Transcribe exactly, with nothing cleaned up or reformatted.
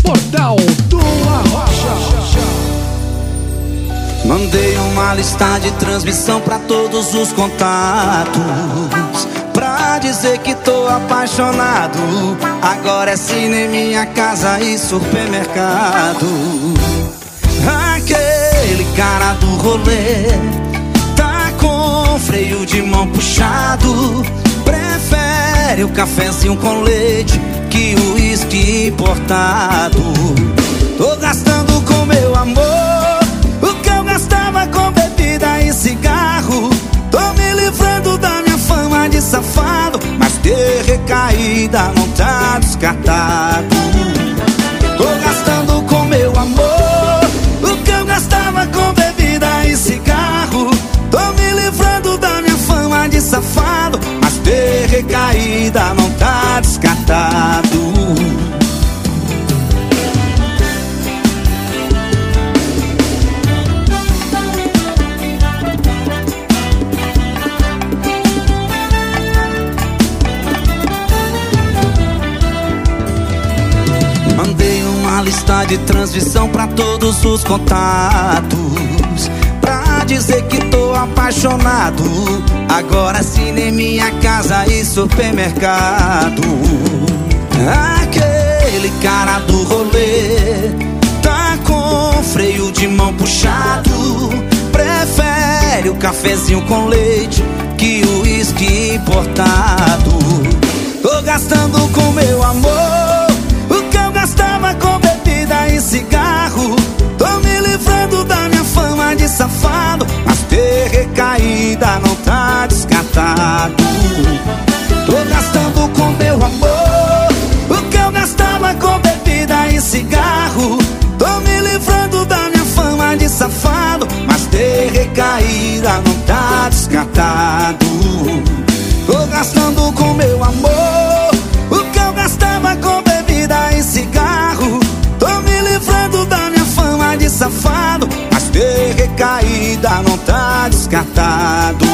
Portal do Arrocha. Mandei uma lista de transmissão pra todos os contatos, pra dizer que tô apaixonado. Agora é cinema, casa e supermercado. Aquele cara do rolê tá com freio de mão puxado, prefere o cafezinho com leite que o uísque importado. Tô gastando com meu amor o que eu gastava com bebida e cigarro. Tô me livrando da minha fama de safado, mas ter recaída não tá descartado. Tô gastando com meu amor o que eu gastava com bebida e cigarro. Tô me livrando da minha fama de safado, mas ter recaída não tá descartado. Mandei uma lista de transmissão pra todos os contatos, pra dizer que tô apaixonado. Agora cinema, casa e supermercado. Aquele cara do rolê tá com freio de mão puxado, prefere o cafezinho com leite que o uísque importado. Tô gastando com meu amor o que eu gastava com bebida e cigarro. Tô me livrando da minha fama de safado, mas ter recaída não tá descartado. Tô gastando com meu amor o que eu gastava com bebida e cigarro. Tô me livrando da minha fama de safado, mas ter recaída não tá descartado. Tô gastando com meu amor o que eu gastava com bebida e cigarro. Tô me livrando da minha fama de safado, mas ter recaída não tá descartado.